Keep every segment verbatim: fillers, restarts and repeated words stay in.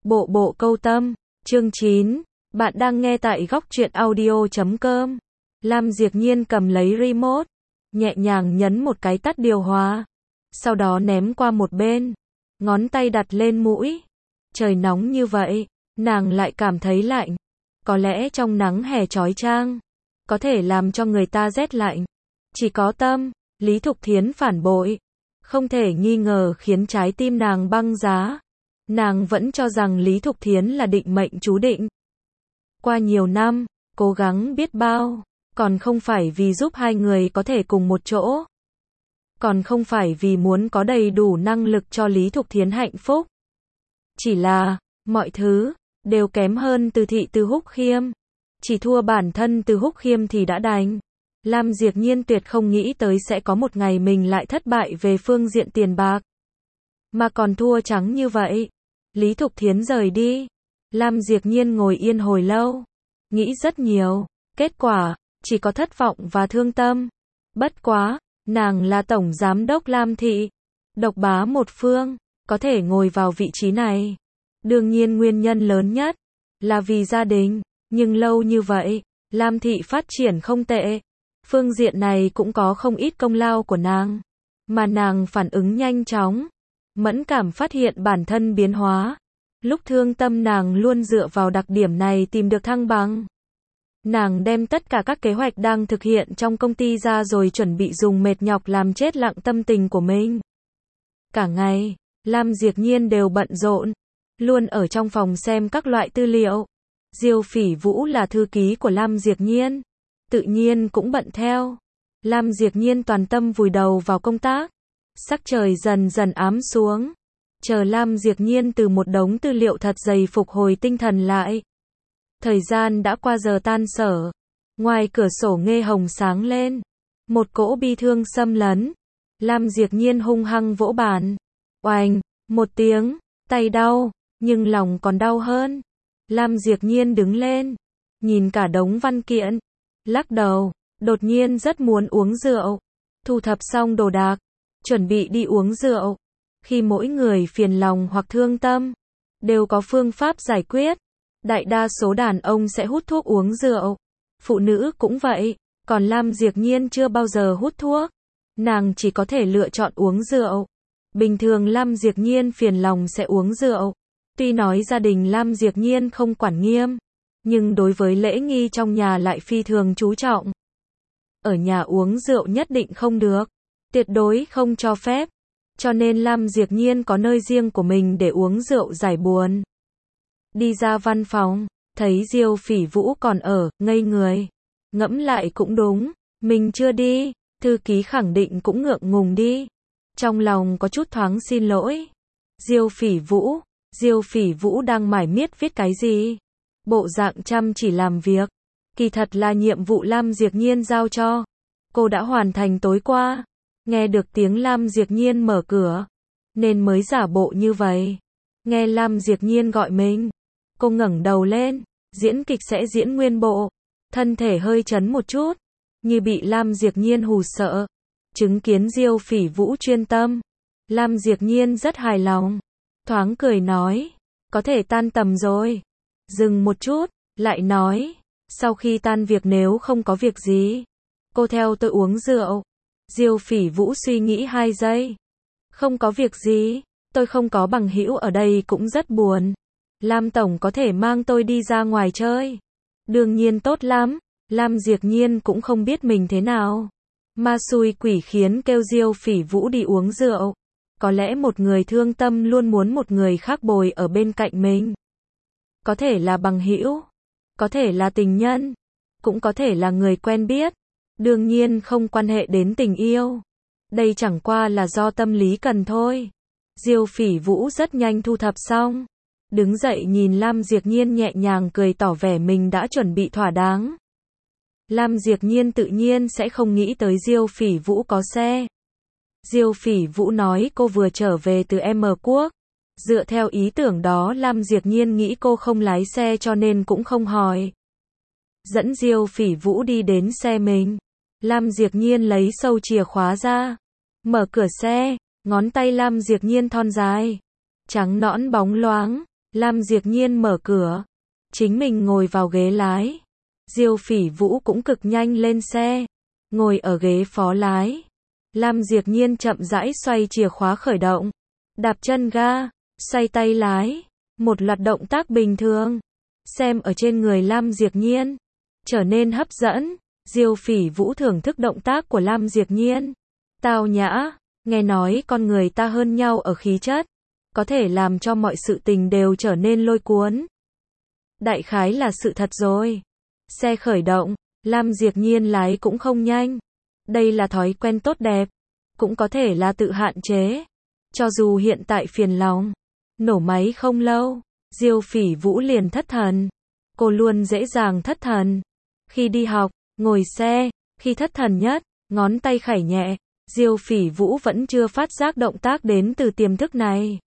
Bộ bộ câu tâm, chương chín. Bạn đang nghe tại góc truyện audio chấm com. Lam Diệp Nhiên cầm lấy remote, nhẹ nhàng nhấn một cái tắt điều hòa, sau đó ném qua một bên, ngón tay đặt lên mũi. Trời nóng như vậy, nàng lại cảm thấy lạnh. Có lẽ trong nắng hè chói chang, có thể làm cho người ta rét lạnh. Chỉ có tâm, Lý Thục Thiến phản bội, không thể nghi ngờ khiến trái tim nàng băng giá. Nàng vẫn cho rằng Lý Thục Thiến là định mệnh chú định. Qua nhiều năm, cố gắng biết bao, còn không phải vì giúp hai người có thể cùng một chỗ. Còn không phải vì muốn có đầy đủ năng lực cho Lý Thục Thiến hạnh phúc. Chỉ là, mọi thứ, đều kém hơn Từ Thị Từ Húc Khiêm. Chỉ thua bản thân Từ Húc Khiêm thì đã đành. Lam Diệp Nhiên tuyệt không nghĩ tới sẽ có một ngày mình lại thất bại về phương diện tiền bạc. Mà còn thua trắng như vậy. Lý Thục Thiến rời đi. Lam Diệp Nhiên ngồi yên hồi lâu. Nghĩ rất nhiều. Kết quả, chỉ có thất vọng và thương tâm. Bất quá, nàng là tổng giám đốc Lam Thị. Độc bá một phương, có thể ngồi vào vị trí này. Đương nhiên nguyên nhân lớn nhất, là vì gia đình. Nhưng lâu như vậy, Lam Thị phát triển không tệ. Phương diện này cũng có không ít công lao của nàng. Mà nàng phản ứng nhanh chóng. Mẫn cảm phát hiện bản thân biến hóa. Lúc thương tâm nàng luôn dựa vào đặc điểm này tìm được thăng bằng. Nàng đem tất cả các kế hoạch đang thực hiện trong công ty ra rồi chuẩn bị dùng mệt nhọc làm chết lặng tâm tình của mình. Cả ngày, Lam Diệp Nhiên đều bận rộn. Luôn ở trong phòng xem các loại tư liệu. Diêu Phỉ Vũ là thư ký của Lam Diệp Nhiên. Tự nhiên cũng bận theo. Lam Diệp Nhiên toàn tâm vùi đầu vào công tác. Sắc trời dần dần ám xuống. Chờ Lam Diệp Nhiên từ một đống tư liệu thật dày phục hồi tinh thần lại. Thời gian đã qua giờ tan sở. Ngoài cửa sổ nghe hồng sáng lên. Một cỗ bi thương xâm lấn. Lam Diệp Nhiên hung hăng vỗ bàn. Oành, một tiếng, tay đau, nhưng lòng còn đau hơn. Lam Diệp Nhiên đứng lên. Nhìn cả đống văn kiện. Lắc đầu, đột nhiên rất muốn uống rượu. Thu thập xong đồ đạc. Chuẩn bị đi uống rượu. Khi mỗi người phiền lòng hoặc thương tâm, đều có phương pháp giải quyết. Đại đa số đàn ông sẽ hút thuốc uống rượu. Phụ nữ cũng vậy, còn Lam Diệp Nhiên chưa bao giờ hút thuốc. Nàng chỉ có thể lựa chọn uống rượu. Bình thường Lam Diệp Nhiên phiền lòng sẽ uống rượu. Tuy nói gia đình Lam Diệp Nhiên không quản nghiêm, nhưng đối với lễ nghi trong nhà lại phi thường chú trọng. Ở nhà uống rượu nhất định không được. Tuyệt đối không cho phép. Cho nên Lam Diệp Nhiên có nơi riêng của mình để uống rượu giải buồn. Đi ra văn phòng, thấy Diêu Phỉ Vũ còn ở, ngây người. Ngẫm lại cũng đúng, mình chưa đi, thư ký khẳng định cũng ngượng ngùng đi. Trong lòng có chút thoáng xin lỗi. Diêu Phỉ Vũ, Diêu Phỉ Vũ đang mải miết viết cái gì? Bộ dạng chăm chỉ làm việc. Kỳ thật là nhiệm vụ Lam Diệp Nhiên giao cho. Cô đã hoàn thành tối qua. Nghe được tiếng Lam Diệp Nhiên mở cửa, nên mới giả bộ như vậy. Nghe Lam Diệp Nhiên gọi mình, cô ngẩng đầu lên, diễn kịch sẽ diễn nguyên bộ, thân thể hơi chấn một chút, như bị Lam Diệp Nhiên hù sợ. Chứng kiến Diêu Phỉ Vũ chuyên tâm, Lam Diệp Nhiên rất hài lòng, thoáng cười nói, có thể tan tầm rồi. Dừng một chút, lại nói, sau khi tan việc nếu không có việc gì, cô theo tôi uống rượu. Diêu Phỉ Vũ suy nghĩ hai giây. Không có việc gì, tôi không có bằng hữu ở đây cũng rất buồn. Lam Tổng có thể mang tôi đi ra ngoài chơi. Đương nhiên tốt lắm. Lam Diệp Nhiên cũng không biết mình thế nào. Ma xui quỷ khiến kêu Diêu Phỉ Vũ đi uống rượu. Có lẽ một người thương tâm luôn muốn một người khác bồi ở bên cạnh mình. Có thể là bằng hữu, có thể là tình nhân, cũng có thể là người quen biết. Đương nhiên không quan hệ đến tình yêu. Đây chẳng qua là do tâm lý cần thôi. Diêu Phỉ Vũ rất nhanh thu thập xong. Đứng dậy nhìn Lam Diệp Nhiên nhẹ nhàng cười tỏ vẻ mình đã chuẩn bị thỏa đáng. Lam Diệp Nhiên tự nhiên sẽ không nghĩ tới Diêu Phỉ Vũ có xe. Diêu Phỉ Vũ nói cô vừa trở về từ M Quốc. Dựa theo ý tưởng đó Lam Diệp Nhiên nghĩ cô không lái xe cho nên cũng không hỏi. Dẫn Diêu Phỉ Vũ đi đến xe mình. Lam Diệp Nhiên lấy sâu chìa khóa ra. Mở cửa xe, ngón tay Lam Diệp Nhiên thon dài. Trắng nõn bóng loáng, Lam Diệp Nhiên mở cửa, chính mình ngồi vào ghế lái. Diêu Phỉ Vũ cũng cực nhanh lên xe, ngồi ở ghế phó lái. Lam Diệp Nhiên chậm rãi xoay chìa khóa khởi động, đạp chân ga, xoay tay lái, một loạt động tác bình thường. Xem ở trên người Lam Diệp Nhiên, trở nên hấp dẫn. Diêu Phỉ Vũ thưởng thức động tác của Lam Diệp Nhiên. Tao nhã, nghe nói con người ta hơn nhau ở khí chất, có thể làm cho mọi sự tình đều trở nên lôi cuốn. Đại khái là sự thật rồi. Xe khởi động, Lam Diệp Nhiên lái cũng không nhanh. Đây là thói quen tốt đẹp, cũng có thể là tự hạn chế. Cho dù hiện tại phiền lòng, nổ máy không lâu, Diêu Phỉ Vũ liền thất thần. Cô luôn dễ dàng thất thần. Khi đi học, ngồi xe, khi thất thần nhất, ngón tay khảy nhẹ, Diêu Phỉ Vũ vẫn chưa phát giác động tác đến từ tiềm thức này.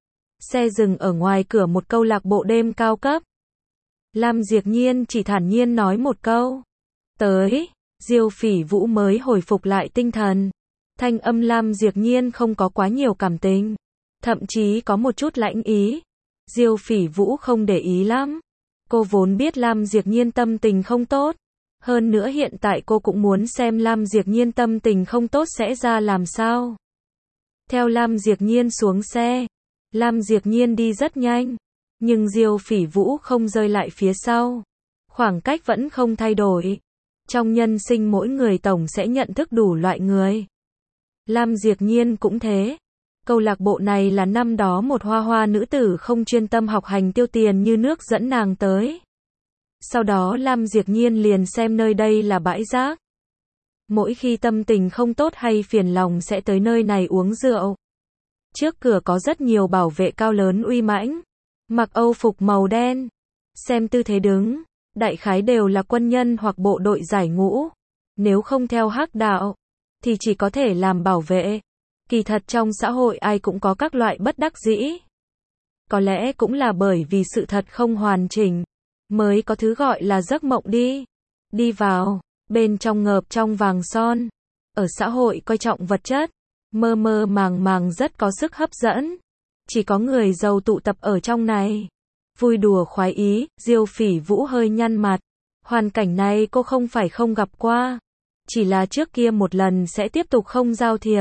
Xe dừng ở ngoài cửa một câu lạc bộ đêm cao cấp. Lam Diệp Nhiên chỉ thản nhiên nói một câu. Tới, Diêu Phỉ Vũ mới hồi phục lại tinh thần. Thanh âm Lam Diệp Nhiên không có quá nhiều cảm tình, thậm chí có một chút lãnh ý. Diêu Phỉ Vũ không để ý lắm. Cô vốn biết Lam Diệp Nhiên tâm tình không tốt. Hơn nữa hiện tại cô cũng muốn xem Lam Diệp Nhiên tâm tình không tốt sẽ ra làm sao. Theo Lam Diệp Nhiên xuống xe, Lam Diệp Nhiên đi rất nhanh, nhưng Diêu Phỉ Vũ không rơi lại phía sau. Khoảng cách vẫn không thay đổi. Trong nhân sinh mỗi người tổng sẽ nhận thức đủ loại người. Lam Diệp Nhiên cũng thế. Câu lạc bộ này là năm đó một hoa hoa nữ tử không chuyên tâm học hành tiêu tiền như nước dẫn nàng tới. Sau đó Lam Diệp Nhiên liền xem nơi đây là bãi rác. Mỗi khi tâm tình không tốt hay phiền lòng sẽ tới nơi này uống rượu. Trước cửa có rất nhiều bảo vệ cao lớn uy mãnh, mặc âu phục màu đen. Xem tư thế đứng, đại khái đều là quân nhân hoặc bộ đội giải ngũ. Nếu không theo hắc đạo, thì chỉ có thể làm bảo vệ. Kỳ thật trong xã hội ai cũng có các loại bất đắc dĩ. Có lẽ cũng là bởi vì sự thật không hoàn chỉnh, mới có thứ gọi là giấc mộng đi. Đi vào, bên trong ngợp trong vàng son. Ở xã hội coi trọng vật chất, mơ mơ màng màng rất có sức hấp dẫn. Chỉ có người giàu tụ tập ở trong này. Vui đùa khoái ý, Diêu Phỉ Vũ hơi nhăn mặt. Hoàn cảnh này cô không phải không gặp qua. Chỉ là trước kia một lần sẽ tiếp tục không giao thiệp.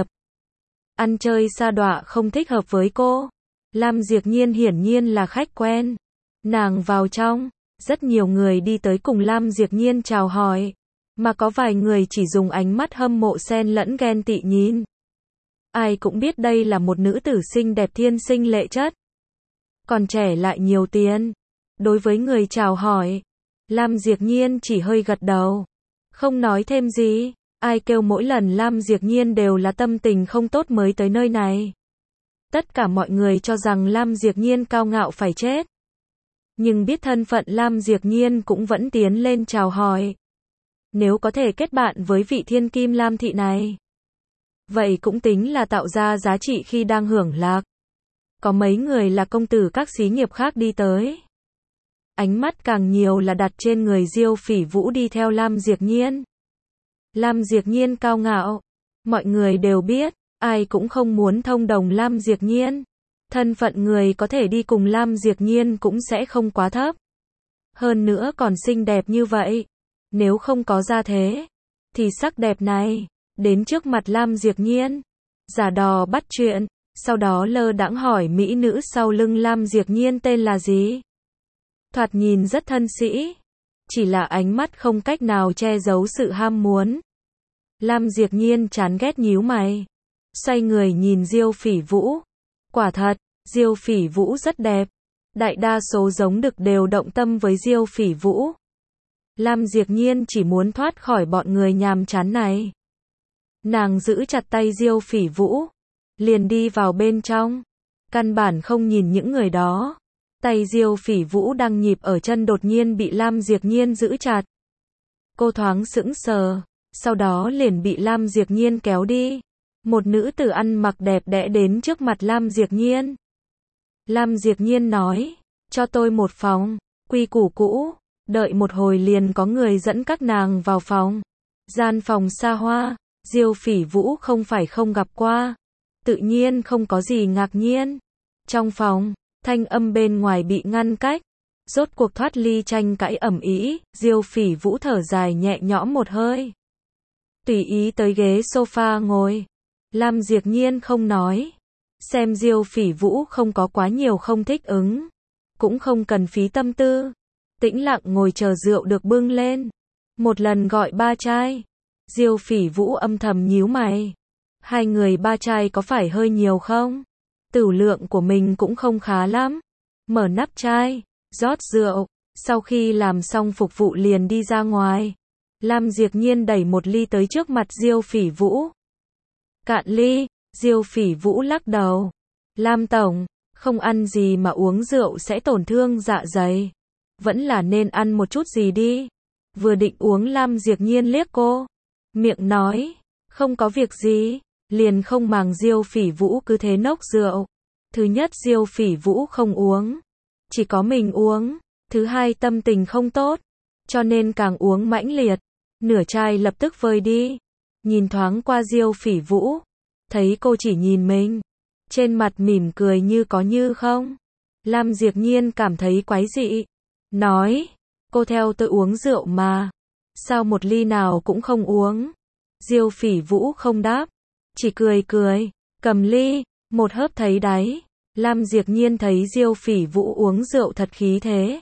Ăn chơi sa đọa không thích hợp với cô. Lam Diệp Nhiên hiển nhiên là khách quen. Nàng vào trong, rất nhiều người đi tới cùng Lam Diệp Nhiên chào hỏi. Mà có vài người chỉ dùng ánh mắt hâm mộ xen lẫn ghen tị nhìn. Ai cũng biết đây là một nữ tử xinh đẹp thiên sinh lệ chất. Còn trẻ lại nhiều tiền. Đối với người chào hỏi, Lam Diệp Nhiên chỉ hơi gật đầu. Không nói thêm gì. Ai kêu mỗi lần Lam Diệp Nhiên đều là tâm tình không tốt mới tới nơi này. Tất cả mọi người cho rằng Lam Diệp Nhiên cao ngạo phải chết. Nhưng biết thân phận Lam Diệp Nhiên cũng vẫn tiến lên chào hỏi. Nếu có thể kết bạn với vị thiên kim Lam thị này, vậy cũng tính là tạo ra giá trị khi đang hưởng lạc. Có mấy người là công tử các xí nghiệp khác đi tới. Ánh mắt càng nhiều là đặt trên người Diêu Phỉ Vũ đi theo Lam Diệp Nhiên. Lam Diệp Nhiên cao ngạo, mọi người đều biết, ai cũng không muốn thông đồng Lam Diệp Nhiên. Thân phận người có thể đi cùng Lam Diệp Nhiên cũng sẽ không quá thấp. Hơn nữa còn xinh đẹp như vậy. Nếu không có gia thế, thì sắc đẹp này, đến trước mặt Lam Diệp Nhiên, giả đò bắt chuyện, sau đó lơ đãng hỏi mỹ nữ sau lưng Lam Diệp Nhiên tên là gì. Thoạt nhìn rất thân sĩ, chỉ là ánh mắt không cách nào che giấu sự ham muốn. Lam Diệp Nhiên chán ghét nhíu mày, xoay người nhìn Diêu Phỉ Vũ. Quả thật, Diêu Phỉ Vũ rất đẹp. Đại đa số giống đực đều động tâm với Diêu Phỉ Vũ. Lam Diệp Nhiên chỉ muốn thoát khỏi bọn người nhàm chán này. Nàng giữ chặt tay Diêu Phỉ Vũ, liền đi vào bên trong. Căn bản không nhìn những người đó. Tay Diêu Phỉ Vũ đang nhịp ở chân đột nhiên bị Lam Diệp Nhiên giữ chặt. Cô thoáng sững sờ, sau đó liền bị Lam Diệp Nhiên kéo đi. Một nữ tử ăn mặc đẹp đẽ đến trước mặt Lam Diệp Nhiên. Lam Diệp Nhiên nói, cho tôi một phòng, quy củ cũ, đợi một hồi liền có người dẫn các nàng vào phòng. Gian phòng xa hoa, Diêu Phỉ Vũ không phải không gặp qua, tự nhiên không có gì ngạc nhiên. Trong phòng, Thanh âm bên ngoài bị ngăn cách. Rốt cuộc thoát ly tranh cãi ầm ĩ, Diêu Phỉ Vũ thở dài nhẹ nhõm một hơi. Tùy ý tới ghế sofa ngồi. Lam Diệp Nhiên không nói. Xem Diêu Phỉ Vũ không có quá nhiều không thích ứng. Cũng không cần phí tâm tư. Tĩnh lặng ngồi chờ rượu được bưng lên. Một lần gọi ba chai. Diêu Phỉ Vũ âm thầm nhíu mày. Hai người ba chai có phải hơi nhiều không? Tửu lượng của mình cũng không khá lắm. Mở nắp chai, rót rượu. Sau khi làm xong phục vụ liền đi ra ngoài. Lam Diệp Nhiên đẩy một ly tới trước mặt Diêu Phỉ Vũ. Cạn ly. Diêu Phỉ Vũ lắc đầu. Lam tổng, không ăn gì mà uống rượu sẽ tổn thương dạ dày. Vẫn là nên ăn một chút gì đi. Vừa định uống Lam Diệp Nhiên liếc cô. Miệng nói, không có việc gì. Liền không màng Diêu Phỉ Vũ cứ thế nốc rượu. Thứ nhất Diêu Phỉ Vũ không uống. Chỉ có mình uống. Thứ hai tâm tình không tốt. Cho nên càng uống mãnh liệt. Nửa chai lập tức vơi đi. Nhìn thoáng qua Diêu Phỉ Vũ. Thấy cô chỉ nhìn mình. Trên mặt mỉm cười như có như không. Lam Diệp Nhiên cảm thấy quái dị. Nói, cô theo tôi uống rượu mà. Sao một ly nào cũng không uống? Diêu Phỉ Vũ không đáp. Chỉ cười cười. Cầm ly. Một hớp thấy đáy. Lam Diệp Nhiên thấy Diêu Phỉ Vũ uống rượu thật khí thế.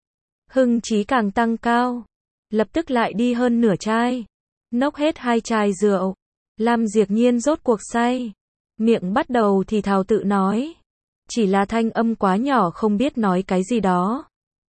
Hưng chí càng tăng cao. Lập tức lại đi hơn nửa chai. Nốc hết hai chai rượu. Lam Diệp Nhiên rốt cuộc say. Miệng bắt đầu thì thào tự nói. Chỉ là thanh âm quá nhỏ không biết nói cái gì đó.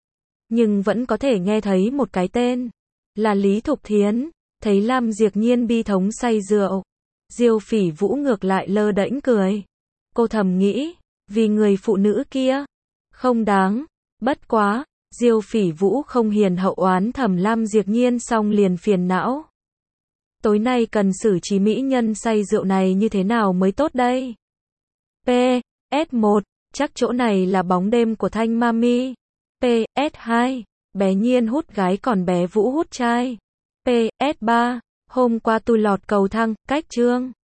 Nhưng vẫn có thể nghe thấy một cái tên. Là Lý Thục Thiến. Thấy Lam Diệp Nhiên bi thống say rượu. Diêu Phỉ Vũ ngược lại lơ đễnh cười. Cô thầm nghĩ. Vì người phụ nữ kia. Không đáng. Bất quá. Diêu Phỉ Vũ không hiền hậu oán thầm Lam Diệp Nhiên xong liền phiền não. Tối nay cần xử trí mỹ nhân say rượu này như thế nào mới tốt đây? P S một. Chắc chỗ này là bóng đêm của Thanh Mami. P S hai. Bé Nhiên hút gái còn bé Vũ hút trai. P S ba. Hôm qua tôi lọt cầu thang, cách chương.